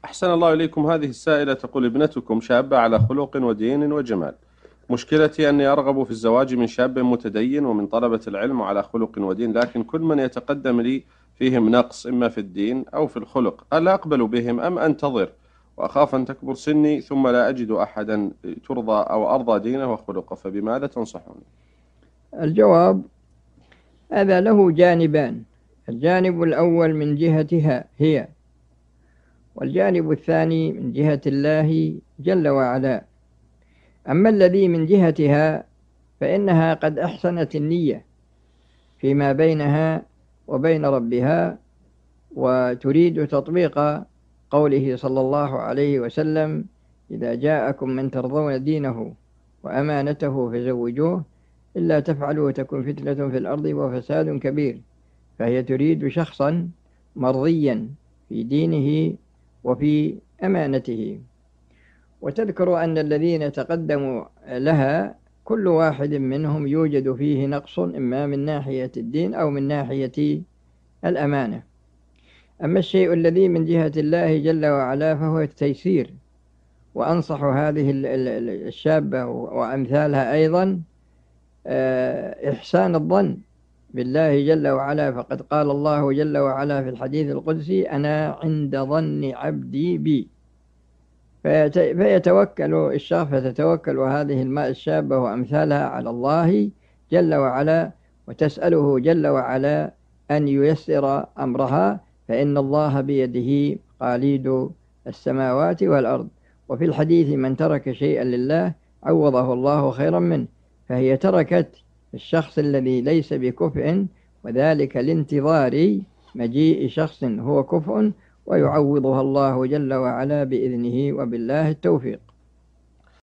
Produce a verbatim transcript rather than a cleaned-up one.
أحسن الله إليكم. هذه السائلة تقول: ابنتكم شابة على خلق ودين وجمال. مشكلتي أني أرغب في الزواج من شاب متدين ومن طلبة العلم وعلى خلق ودين، لكن كل من يتقدم لي فيهم نقص إما في الدين أو في الخلق. هل أقبل بهم أم أنتظر؟ وأخاف أن تكبر سني ثم لا أجد أحدا ترضى أو أرضى دينه وخلقه، فبماذا تنصحوني؟ الجواب: هذا له جانبان. الجانب الأول من جهتها هي، والجانب الثاني من جهة الله جل وعلا. أما الذي من جهتها فإنها قد أحسنت النية فيما بينها وبين ربها، وتريد تطبيق قوله صلى الله عليه وسلم: إذا جاءكم من ترضون دينه وأمانته فزوجوه، إلا تفعلوا تكن فتنة في الأرض وفساد كبير. فهي تريد شخصا مرضيا في دينه وفي أمانته. وتذكر أن الذين تقدموا لها كل واحد منهم يوجد فيه نقص، إما من ناحية الدين أو من ناحية الأمانة. أما الشيء الذي من جهة الله جل وعلا فهو التيسير. وأنصح هذه الشابة وأمثالها أيضا إحسان الظن بالله جل وعلا، فقد قال الله جل وعلا في الحديث القدسي: أنا عند ظن عبدي بي. فيتوكل الشخص فتتوكل هذه الشابة وأمثالها على الله جل وعلا، وتسأله جل وعلا أن ييسر أمرها، فإن الله بيده قليد السماوات والأرض. وفي الحديث: من ترك شيئا لله عوضه الله خيرا منه. فهي تركت الشخص الذي ليس بكفء، وذلك لانتظار مجيء شخص هو كفء ويعوضها الله جل وعلا بإذنه، وبالله التوفيق.